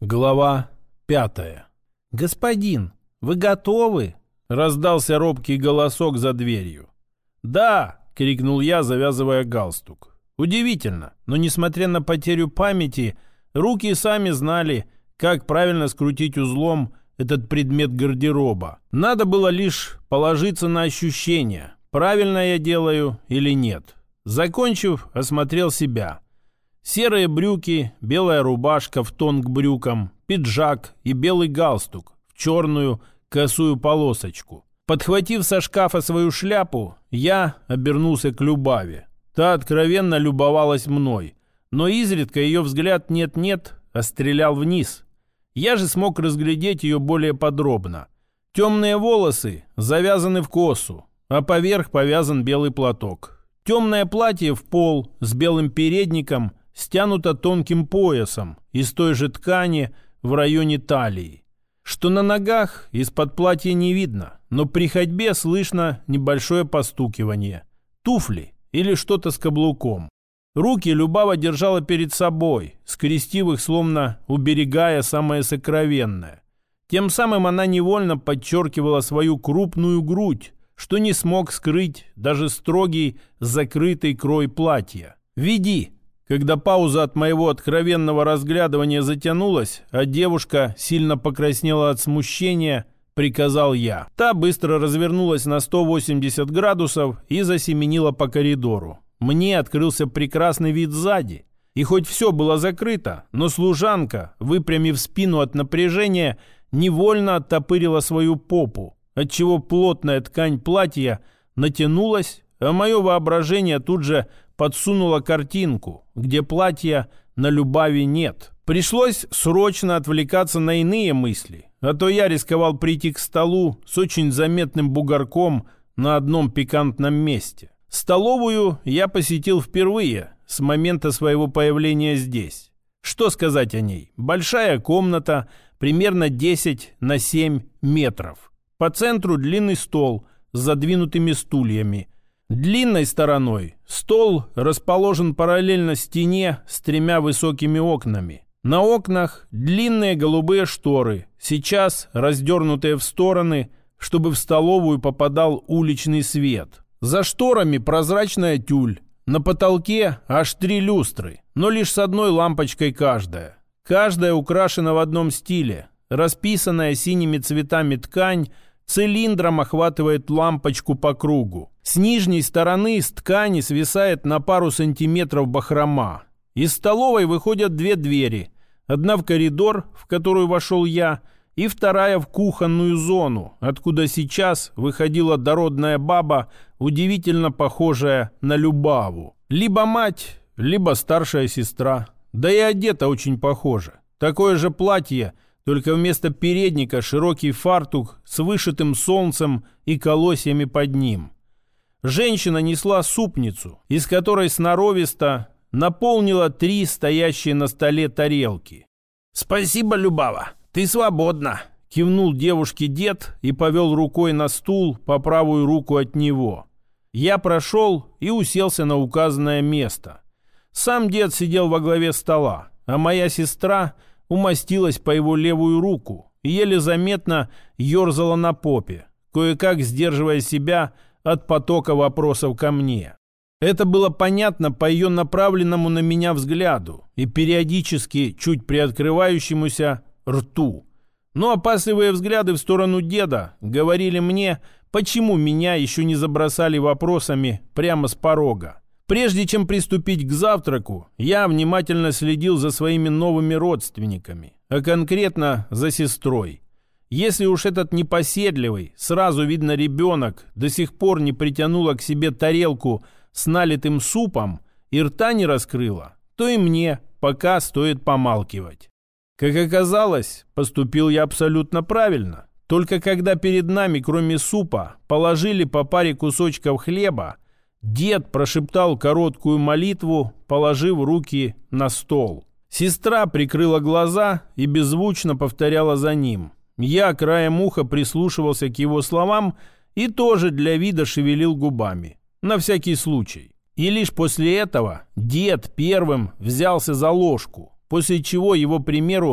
Глава 5. «Господин, вы готовы?» — раздался робкий голосок за дверью. «Да!» — крикнул я, завязывая галстук. Удивительно, но несмотря на потерю памяти, руки сами знали, как правильно скрутить узлом этот предмет гардероба. Надо было лишь положиться на ощущения, правильно я делаю или нет. Закончив, осмотрел себя. Серые брюки, белая рубашка в тон к брюкам, пиджак и белый галстук в черную косую полосочку. Подхватив со шкафа свою шляпу, я обернулся к Любави. Та откровенно любовалась мной, но изредка ее взгляд нет-нет, а стрелял вниз. Я же смог разглядеть ее более подробно. Темные волосы завязаны в косу, а поверх повязан белый платок. Темное платье в пол с белым передником стянуто тонким поясом из той же ткани в районе талии. Что на ногах из-под платья не видно, но при ходьбе слышно небольшое постукивание. Туфли или что-то с каблуком. Руки Любава держала перед собой, скрестив их, словно уберегая самое сокровенное. Тем самым она невольно подчеркивала свою крупную грудь, что не смог скрыть даже строгий закрытый крой платья. «Веди!» Когда пауза от моего откровенного разглядывания затянулась, а девушка сильно покраснела от смущения, приказал я. Та быстро развернулась на 180 градусов и засеменила по коридору. Мне открылся прекрасный вид сзади. И хоть все было закрыто, но служанка, выпрямив спину от напряжения, невольно оттопырила свою попу, отчего плотная ткань платья натянулась, а мое воображение тут же подсунуло картинку, где платья на Любави нет. Пришлось срочно отвлекаться на иные мысли, а то я рисковал прийти к столу с очень заметным бугорком на одном пикантном месте. Столовую я посетил впервые с момента своего появления здесь. Что сказать о ней? Большая комната, примерно 10 на 7 метров. По центру длинный стол с задвинутыми стульями. Длинной стороной стол расположен параллельно стене с 3 высокими окнами. На окнах длинные голубые шторы, сейчас раздернутые в стороны, чтобы в столовую попадал уличный свет. За шторами прозрачная тюль. На потолке аж 3 люстры, но лишь с одной лампочкой каждая. Каждая украшена в одном стиле. Расписанная синими цветами ткань цилиндром охватывает лампочку по кругу. С нижней стороны с ткани свисает на пару сантиметров бахрома. Из столовой выходят 2 двери. Одна в коридор, в которую вошел я, и вторая в кухонную зону, откуда сейчас выходила дородная баба, удивительно похожая на Любаву. Либо мать, либо старшая сестра. Да и одета очень похоже. Такое же платье, только вместо передника широкий фартук с вышитым солнцем и колосьями под ним. Женщина несла супницу, из которой сноровисто наполнила 3 стоящие на столе тарелки. «Спасибо, Любава, ты свободна!» — кивнул девушке дед и повел рукой на стул по правую руку от него. Я прошел и уселся на указанное место. Сам дед сидел во главе стола, а моя сестра умостилась по его левую руку и еле заметно ерзала на попе, кое-как сдерживая себя от потока вопросов ко мне. Это было понятно по ее направленному на меня взгляду и периодически чуть приоткрывающемуся рту. Но опасливые взгляды в сторону деда говорили мне, почему меня еще не забросали вопросами прямо с порога. Прежде чем приступить к завтраку, я внимательно следил за своими новыми родственниками, а конкретно за сестрой. Если уж этот непоседливый, сразу видно ребенок, до сих пор не притянула к себе тарелку с налитым супом и рта не раскрыла, то и мне пока стоит помалкивать. Как оказалось, поступил я абсолютно правильно. Только когда перед нами, кроме супа, положили по паре кусочков хлеба, дед прошептал короткую молитву, положив руки на стол. Сестра прикрыла глаза и беззвучно повторяла за ним. Я краем уха прислушивался к его словам и тоже для вида шевелил губами. На всякий случай. И лишь после этого дед первым взялся за ложку, после чего его примеру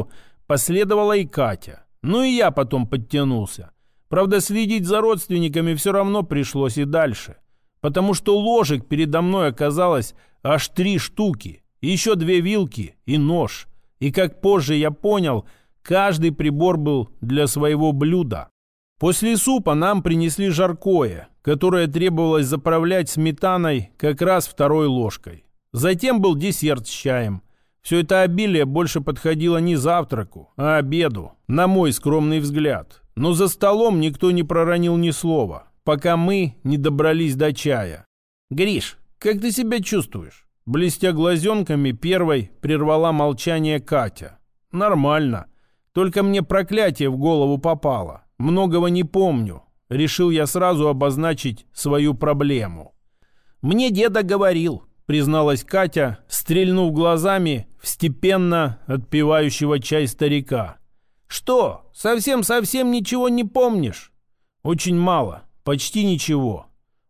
последовала и Катя. Ну и я потом подтянулся. Правда, следить за родственниками все равно пришлось и дальше. Потому что ложек передо мной оказалось аж 3 штуки. Еще 2 вилки и нож. И как позже я понял, каждый прибор был для своего блюда. После супа нам принесли жаркое, которое требовалось заправлять сметаной как раз 2-й ложкой. Затем был десерт с чаем. Все это обилие больше подходило не завтраку, а обеду, на мой скромный взгляд. Но за столом никто не проронил ни слова, пока мы не добрались до чая. «Гриш, как ты себя чувствуешь?» Блестя глазенками, первой прервала молчание Катя. «Нормально. Только мне проклятие в голову попало. Многого не помню». Решил я сразу обозначить свою проблему. «Мне деда говорил», призналась Катя, стрельнув глазами в степенно отпивающего чай старика. «Что, совсем-совсем ничего не помнишь?» «Очень мало, почти ничего».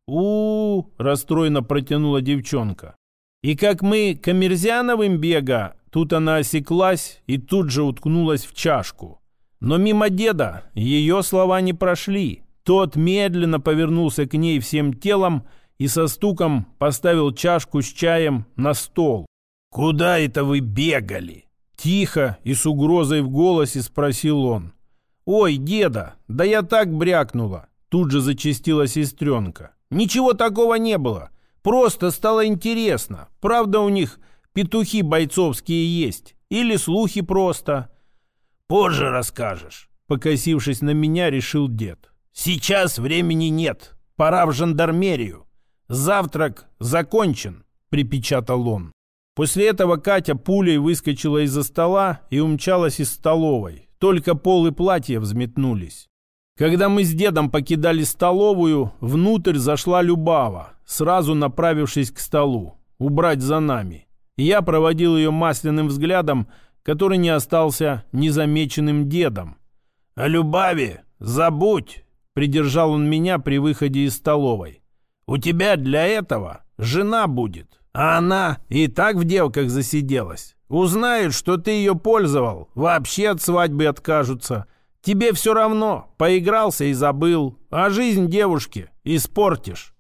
Расстроенно протянула девчонка. «И как мы к Амирзяновым бега...» Тут она осеклась и тут же уткнулась в чашку. Но мимо деда ее слова не прошли. Тот медленно повернулся к ней всем телом и со стуком поставил чашку с чаем на стол. «Куда это вы бегали?» Тихо и с угрозой в голосе спросил он. «Ой, деда, да я так брякнула!» Тут же зачастила сестренка. «Ничего такого не было. Просто стало интересно. Правда у них петухи бойцовские есть? Или слухи просто?» «Позже расскажешь», — покосившись на меня, решил дед. «Сейчас времени нет. Пора в жандармерию. Завтрак закончен», — припечатал он. После этого Катя пулей выскочила из-за стола и умчалась из столовой. Только пол и платье взметнулись. Когда мы с дедом покидали столовую, внутрь зашла Любава, сразу направившись к столу, убрать за нами. Я проводил ее масляным взглядом, который не остался незамеченным дедом. «О Любаве забудь!» — придержал он меня при выходе из столовой. «У тебя для этого жена будет, а она и так в девках засиделась. Узнают, что ты ее пользовал, вообще от свадьбы откажутся. Тебе все равно, поигрался и забыл, а жизнь девушки испортишь».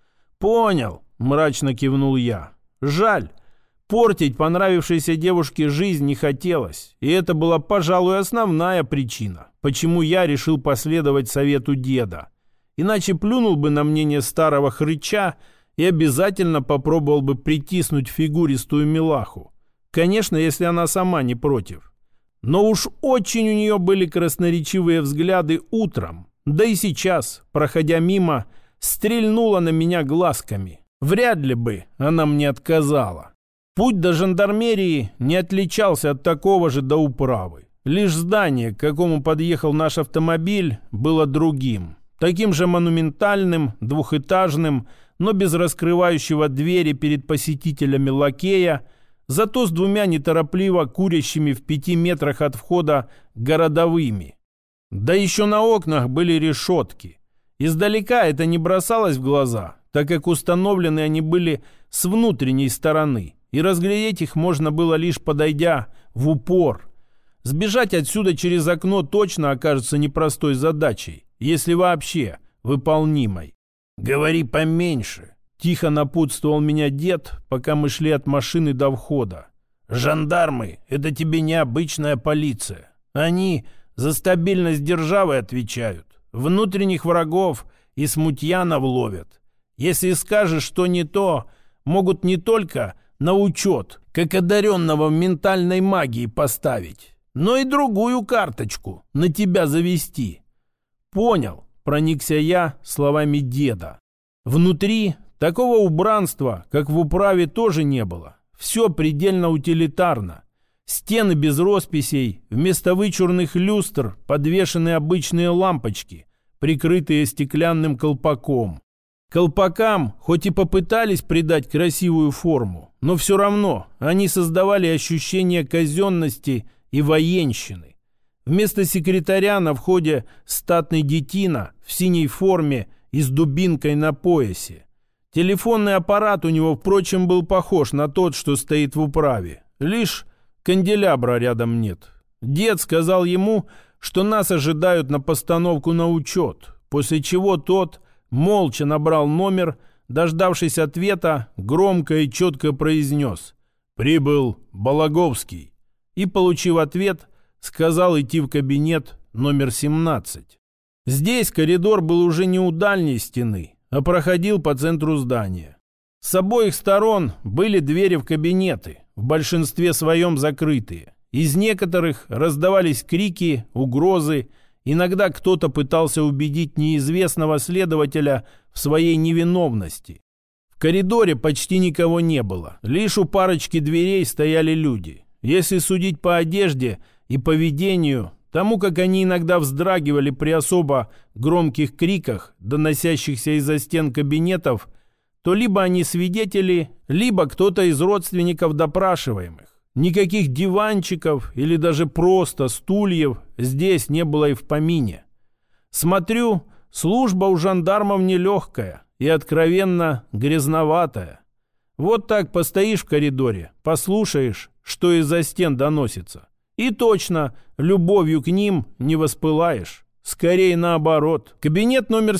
«Понял», — мрачно кивнул я. «Жаль. Портить понравившейся девушке жизнь не хотелось, и это была, пожалуй, основная причина, почему я решил последовать совету деда. Иначе плюнул бы на мнение старого хрыча и обязательно попробовал бы притиснуть фигуристую милаху. Конечно, если она сама не против. Но уж очень у нее были красноречивые взгляды утром, да и сейчас, проходя мимо, стрельнула на меня глазками. Вряд ли бы она мне отказала. Путь до жандармерии не отличался от такого же до управы. Лишь здание, к какому подъехал наш автомобиль, было другим. Таким же монументальным, двухэтажным, но без раскрывающего двери перед посетителями лакея, зато с 2 неторопливо курящими в 5 метрах от входа городовыми. Да еще на окнах были решетки. Издалека это не бросалось в глаза, так как установлены они были с внутренней стороны, и разглядеть их можно было лишь подойдя в упор. Сбежать отсюда через окно точно окажется непростой задачей, если вообще выполнимой. «Говори поменьше», — тихо напутствовал меня дед, пока мы шли от машины до входа. «Жандармы — это тебе не обычная полиция. Они за стабильность державы отвечают, внутренних врагов и смутьянов ловят. Если скажешь, что не то, могут не только на учет, как одаренного ментальной магией поставить, но и другую карточку на тебя завести». «Понял», — проникся я словами деда. Внутри такого убранства, как в управе, тоже не было. Все предельно утилитарно. Стены без росписей, вместо вычурных люстр подвешены обычные лампочки, прикрытые стеклянным колпаком. Колпакам хоть и попытались придать красивую форму, но все равно они создавали ощущение казенности и военщины. Вместо секретаря на входе статный детина в синей форме и с дубинкой на поясе. Телефонный аппарат у него, впрочем, был похож на тот, что стоит в управе. Лишь канделябра рядом нет. Дед сказал ему, что нас ожидают на постановку на учет, после чего тот молча набрал номер, дождавшись ответа, громко и четко произнес: «Прибыл Балаговский», и, получив ответ, сказал идти в кабинет номер 17. Здесь коридор был уже не у дальней стены, а проходил по центру здания. С обоих сторон были двери в кабинеты, в большинстве своем закрытые. Из некоторых раздавались крики, угрозы. Иногда кто-то пытался убедить неизвестного следователя в своей невиновности. В коридоре почти никого не было. Лишь у парочки дверей стояли люди. Если судить по одежде и поведению, тому, как они иногда вздрагивали при особо громких криках, доносящихся из-за стен кабинетов, то либо они свидетели, либо кто-то из родственников допрашиваемых. Никаких диванчиков или даже просто стульев здесь не было и в помине. Смотрю, служба у жандармов нелегкая и откровенно грязноватая. Вот так постоишь в коридоре, послушаешь, что из-за стен доносится. И точно, любовью к ним не воспылаешь. Скорее наоборот. Кабинет номер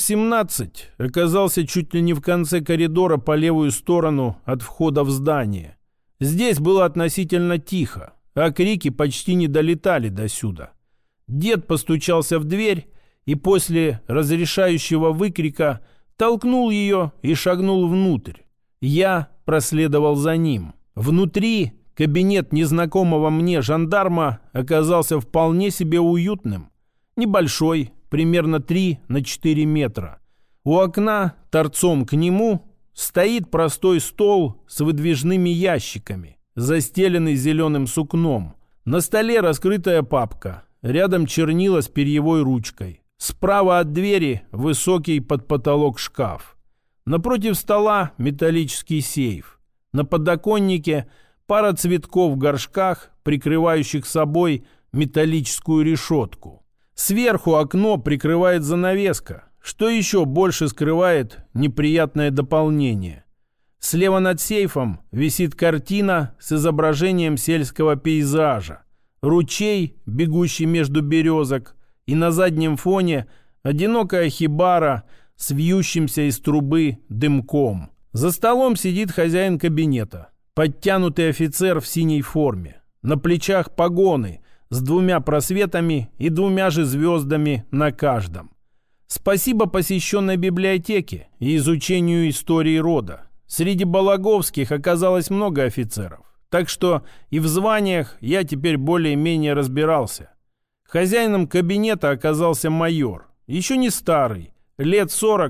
17 оказался чуть ли не в конце коридора по левую сторону от входа в здание. Здесь было относительно тихо, а крики почти не долетали досюда. Дед постучался в дверь и после разрешающего выкрика толкнул ее и шагнул внутрь. Я проследовал за ним. Внутри кабинет незнакомого мне жандарма оказался вполне себе уютным. Небольшой, примерно 3 на 4 метра. У окна, торцом к нему, стоит простой стол с выдвижными ящиками, застеленный зеленым сукном. На столе раскрытая папка, рядом чернила с перьевой ручкой. Справа от двери высокий под потолок шкаф. Напротив стола металлический сейф. На подоконнике пара цветков в горшках, прикрывающих собой металлическую решетку. Сверху окно прикрывает занавеска, что еще больше скрывает неприятное дополнение. Слева над сейфом висит картина с изображением сельского пейзажа. Ручей, бегущий между березок, и на заднем фоне одинокая хибара с вьющимся из трубы дымком. За столом сидит хозяин кабинета, подтянутый офицер в синей форме. На плечах погоны с 2 просветами и 2 же звездами на каждом. Спасибо посещенной библиотеке и изучению истории рода. Среди Балаговских оказалось много офицеров, так что и в званиях я теперь более-менее разбирался. Хозяином кабинета оказался майор, еще не старый, лет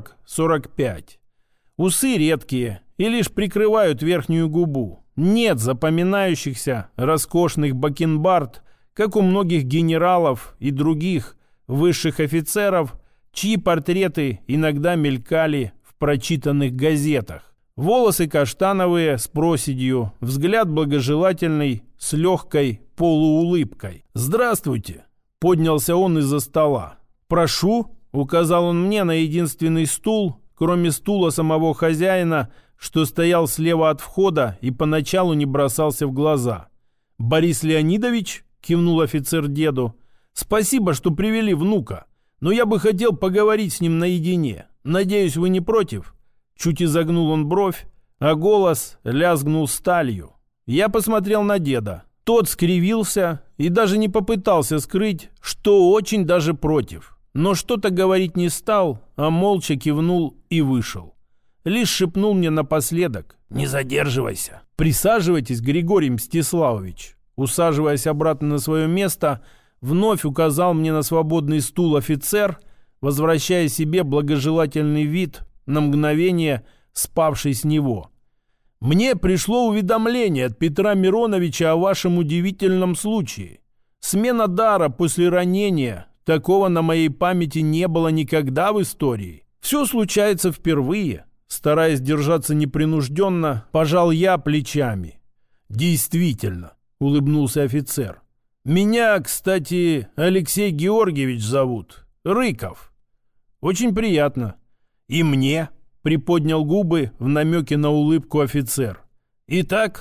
40-45. Усы редкие и лишь прикрывают верхнюю губу. Нет запоминающихся роскошных бакенбард, как у многих генералов и других высших офицеров, чьи портреты иногда мелькали в прочитанных газетах. Волосы каштановые с проседью, взгляд благожелательный с легкой полуулыбкой. «Здравствуйте!» — поднялся он из-за стола. «Прошу!» — указал он мне на единственный стул, кроме стула самого хозяина, что стоял слева от входа и поначалу не бросался в глаза. «Борис Леонидович?» — кивнул офицер деду. «Спасибо, что привели внука. Но я бы хотел поговорить с ним наедине. Надеюсь, вы не против?» Чуть изогнул он бровь, а голос лязгнул сталью. Я посмотрел на деда. Тот скривился и даже не попытался скрыть, что очень даже против. Но что-то говорить не стал, а молча кивнул и вышел. Лишь шепнул мне напоследок: «Не задерживайся». «Присаживайтесь, Григорий Мстиславович». Усаживаясь обратно на свое место, вновь указал мне на свободный стул офицер, возвращая себе благожелательный вид, на мгновение спавший с него. «Мне пришло уведомление от Петра Мироновича о вашем удивительном случае. Смена дара после ранения, такого на моей памяти не было никогда в истории. Все случается впервые». Стараясь держаться непринужденно, пожал я плечами. «Действительно», — улыбнулся офицер. «Меня, кстати, Алексей Георгиевич зовут. Рыков». «Очень приятно». «И мне», — приподнял губы в намеке на улыбку офицер. «Итак,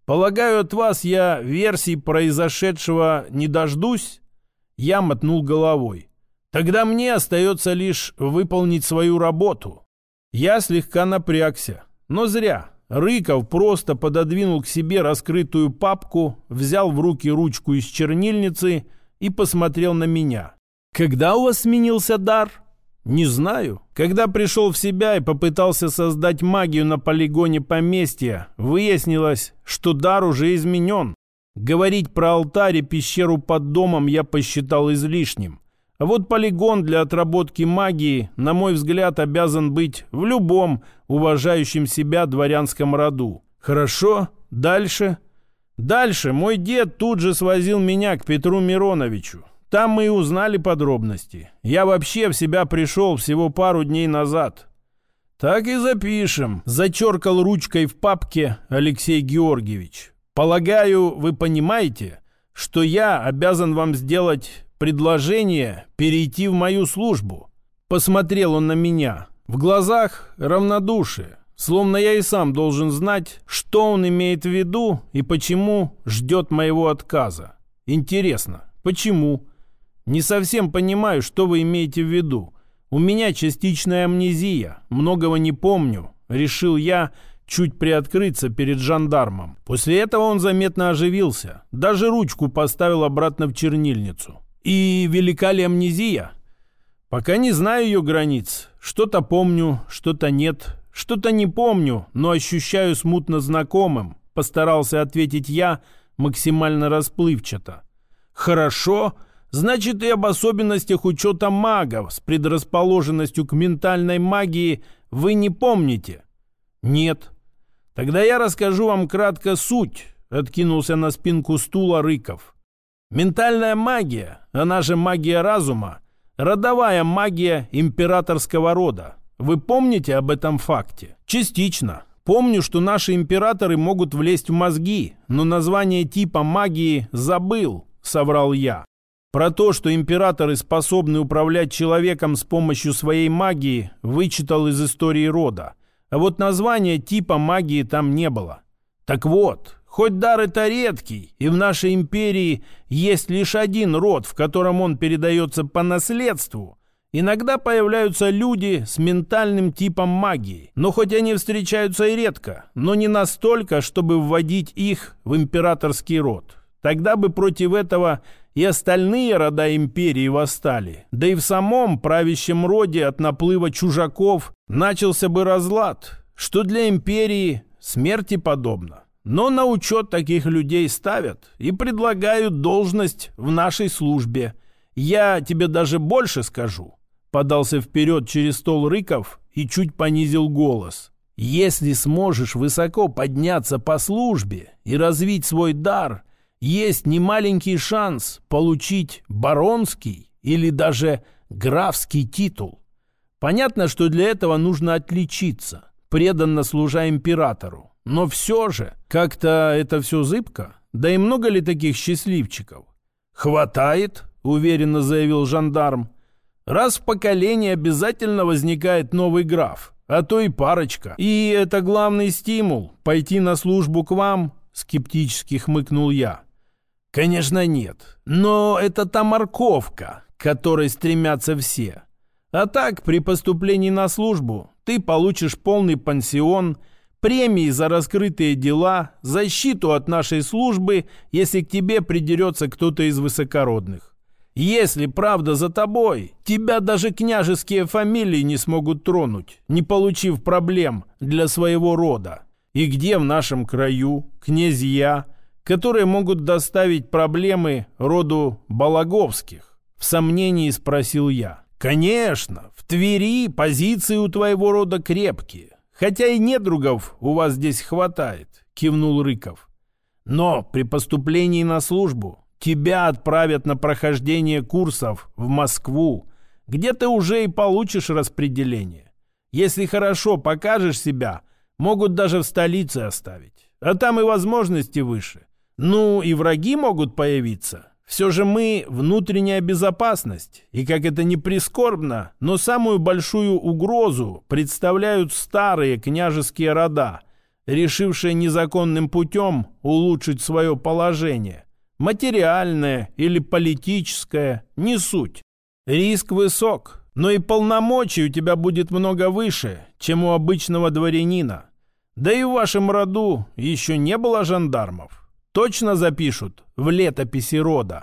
Полагаю, от вас я версий произошедшего не дождусь?» Я мотнул головой. «Тогда мне остается лишь выполнить свою работу». Я слегка напрягся, но зря. Рыков просто пододвинул к себе раскрытую папку, взял в руки ручку из чернильницы и посмотрел на меня. «Когда у вас сменился дар?» «Не знаю. Когда пришел в себя и попытался создать магию на полигоне поместья, выяснилось, что дар уже изменен. Говорить про алтарь и пещеру под домом я посчитал излишним. А вот полигон для отработки магии, на мой взгляд, обязан быть в любом уважающем себя дворянском роду. Хорошо, дальше?» «Дальше мой дед тут же свозил меня к Петру Мироновичу. Там мы и узнали подробности. Я вообще в себя пришел всего пару дней назад». «Так и запишем», — зачеркал ручкой в папке Алексей Георгиевич. «Полагаю, вы понимаете, что я обязан вам сделать предложение перейти в мою службу?» Посмотрел он на меня. В глазах равнодушие, словно я и сам должен знать, что он имеет в виду и почему ждет моего отказа. Интересно, почему? Не совсем понимаю, что вы имеете в виду. У меня частичная амнезия, многого не помню. Решил я чуть приоткрыться перед жандармом. После этого он заметно оживился. Даже ручку поставил обратно в чернильницу. «И велика ли амнезия?» «Пока не знаю ее границ. Что-то помню, что-то нет. Что-то не помню, но ощущаю смутно знакомым», — постарался ответить я максимально расплывчато. «Хорошо. Значит, и об особенностях учета магов с предрасположенностью к ментальной магии вы не помните?» «Нет». «Тогда я расскажу вам кратко суть», — откинулся на спинку стула Рыков. «Ментальная магия, она же магия разума, родовая магия императорского рода. Вы помните об этом факте?» «Частично. Помню, что наши императоры могут влезть в мозги, но название типа магии забыл», — соврал я. Про то, что императоры способны управлять человеком с помощью своей магии, вычитал из истории рода. А вот названия типа магии там не было. Так вот, хоть дар это редкий, и в нашей империи есть лишь один род, в котором он передается по наследству, иногда появляются люди с ментальным типом магии. Но хоть они встречаются и редко, но не настолько, чтобы вводить их в императорский род. Тогда бы против этого и остальные рода империи восстали. Да и в самом правящем роде от наплыва чужаков начался бы разлад, что для империи смерти подобно. Но на учет таких людей ставят и предлагают должность в нашей службе. Я тебе даже больше скажу. Подался вперед через стол Рыков и чуть понизил голос. Если сможешь высоко подняться по службе и развить свой дар, есть немаленький шанс получить баронский или даже графский титул. Понятно, что для этого нужно отличиться, преданно служа императору. Но все же, как-то это все зыбко. Да и много ли таких счастливчиков? «Хватает», — уверенно заявил жандарм. «Раз в поколении обязательно возникает новый граф, а то и парочка. И это главный стимул — пойти на службу к вам», — скептически хмыкнул я. «Конечно нет, но это та морковка, к которой стремятся все. А так, при поступлении на службу ты получишь полный пансион, премии за раскрытые дела, защиту от нашей службы, если к тебе придерется кто-то из высокородных. Если правда за тобой, тебя даже княжеские фамилии не смогут тронуть, не получив проблем для своего рода. И где в нашем краю князья, которые могут доставить проблемы роду Балаговских?» В сомнении спросил я. «Конечно, в Твери позиции у твоего рода крепкие. Хотя и недругов у вас здесь хватает», — кивнул Рыков. «Но при поступлении на службу тебя отправят на прохождение курсов в Москву, где ты уже и получишь распределение. Если хорошо покажешь себя, могут даже в столице оставить. А там и возможности выше. Ну и враги могут появиться. Все же мы внутренняя безопасность. И как это ни прискорбно, но самую большую угрозу представляют старые княжеские рода. решившая незаконным путем улучшить свое положение. Материальное или политическое, не суть. Риск высок, но и полномочий у тебя будет много выше, чем у обычного дворянина. Да и в вашем роду еще не было жандармов. Точно запишут в летописи рода.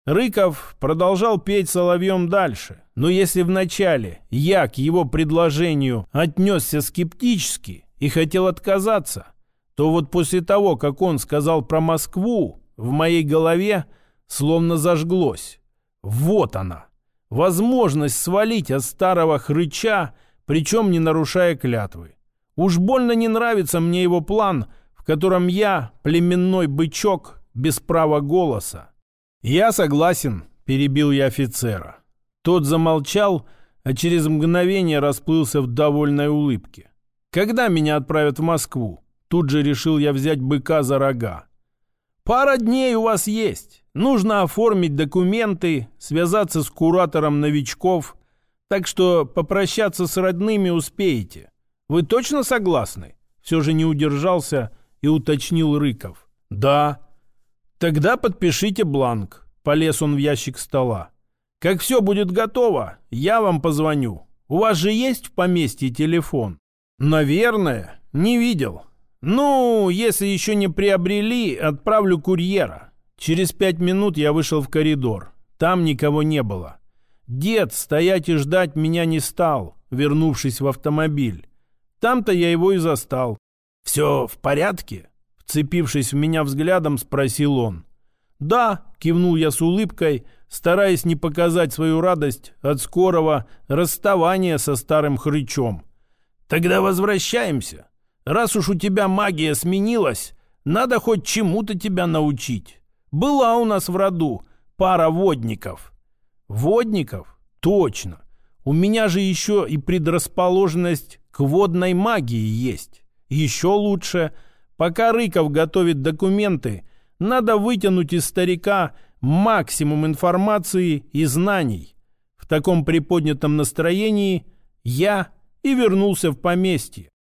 Рыков продолжал петь соловьем дальше, но если вначале я к его предложению отнесся скептически и хотел отказаться, то вот после того, как он сказал про Москву, в моей голове словно зажглось. Вот она, возможность свалить от старого хрыча, причем не нарушая клятвы. Уж больно не нравится мне его план, в котором я племенной бычок без права голоса. «Я согласен», — перебил я офицера. Тот замолчал, а через мгновение расплылся в довольной улыбке. «Когда меня отправят в Москву?» Тут же решил я взять быка за рога. «Пара дней у вас есть. Нужно оформить документы, связаться с куратором новичков, так что попрощаться с родными успеете. Вы точно согласны?» Все же не удержался и уточнил Рыков. «Да». «Тогда подпишите бланк». Полез он в ящик стола. «Как все будет готово, я вам позвоню. У вас же есть в поместье телефон?» «Наверное. Не видел. Ну, если еще не приобрели, отправлю курьера». Через 5 минут я вышел в коридор. Там никого не было. Дед стоять и ждать меня не стал, вернувшись в автомобиль. Там-то я его и застал. «Все в порядке?» Вцепившись в меня взглядом, спросил он. «Да», — кивнул я с улыбкой, стараясь не показать свою радость от скорого расставания со старым хрычом. «Тогда возвращаемся. Раз уж у тебя магия сменилась, надо хоть чему-то тебя научить. Была у нас в роду пара водников». «Водников? Точно. У меня же еще и предрасположенность к водной магии есть. Еще лучше. Пока Рыков готовит документы, надо вытянуть из старика максимум информации и знаний». В таком приподнятом настроении я и вернулся в поместье.